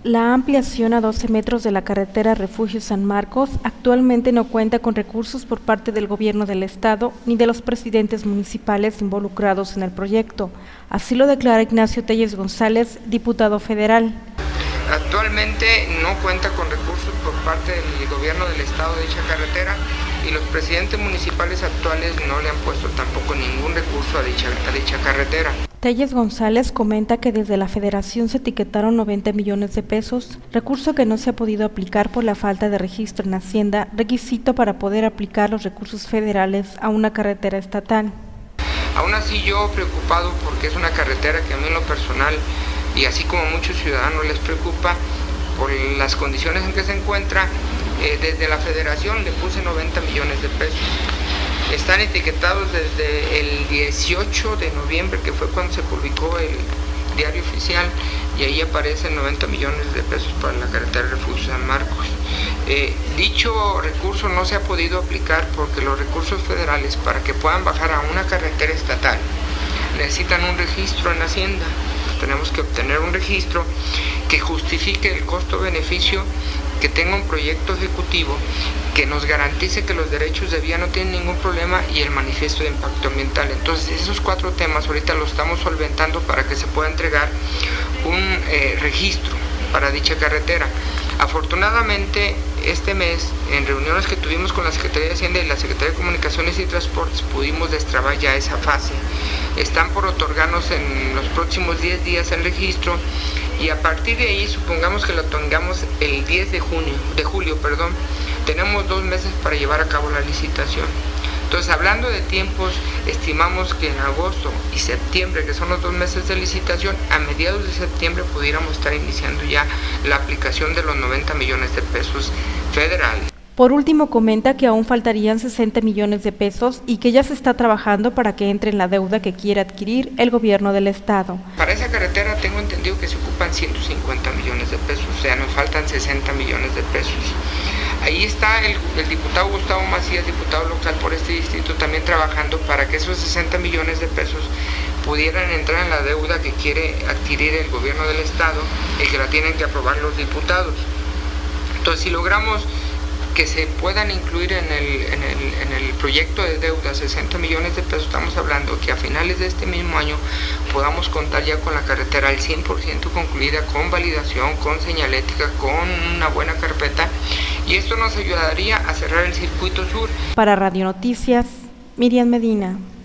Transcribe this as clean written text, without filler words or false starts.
La ampliación a 12 metros de la carretera Refugio San Marcos actualmente no cuenta con recursos por parte del gobierno del estado ni de los presidentes municipales involucrados en el proyecto. Así lo declara Ignacio Telles González, diputado federal. Actualmente no cuenta con recursos por parte del gobierno del estado de dicha carretera y los presidentes municipales actuales no le han puesto tampoco ningún recurso a dicha carretera. Telles González comenta que desde la federación se etiquetaron 90 millones de pesos, recurso que no se ha podido aplicar por la falta de registro en Hacienda, requisito para poder aplicar los recursos federales a una carretera estatal. Aún así yo preocupado porque es una carretera que a mí en lo personal y así como a muchos ciudadanos les preocupa por las condiciones en que se encuentra, desde la federación le puse 90 millones de pesos. Están etiquetados desde el 18 de noviembre, que fue cuando se publicó el diario oficial, y ahí aparecen 90 millones de pesos para la carretera Refugio San Marcos. Dicho recurso no se ha podido aplicar porque los recursos federales, para que puedan bajar a una carretera estatal, necesitan un registro en Hacienda. Tenemos que obtener un registro que justifique el costo-beneficio, que tenga un proyecto ejecutivo que nos garantice que los derechos de vía no tienen ningún problema y el manifiesto de impacto ambiental. Entonces esos 4 temas ahorita los estamos solventando para que se pueda entregar un registro para dicha carretera. Afortunadamente este mes, en reuniones que tuvimos con la Secretaría de Hacienda y la Secretaría de Comunicaciones y Transportes, pudimos destrabar ya esa fase. Están por otorgarnos en los próximos 10 días el registro y a partir de ahí, supongamos que lo tengamos el 10 de julio, tenemos 2 meses para llevar a cabo la licitación. Entonces, hablando de tiempos, estimamos que en agosto y septiembre, que son los 2 meses de licitación, a mediados de septiembre pudiéramos estar iniciando ya la aplicación de los 90 millones de pesos federales. Por último, comenta que aún faltarían 60 millones de pesos y que ya se está trabajando para que entre en la deuda que quiere adquirir el gobierno del estado. Para esa carretera tengo entendido que se ocupan 150 millones de pesos, o sea, nos faltan 60 millones de pesos. Ahí está el diputado Gustavo Macías, diputado local por este distrito, también trabajando para que esos 60 millones de pesos pudieran entrar en la deuda que quiere adquirir el gobierno del estado y que la tienen que aprobar los diputados. Entonces, si logramos que se puedan incluir en el proyecto de deuda 60 millones de pesos, estamos hablando que a finales de este mismo año podamos contar ya con la carretera al 100% concluida, con validación, con señalética, con una buena carpeta, y esto nos ayudaría a cerrar el circuito sur. Para Radio Noticias, Miriam Medina.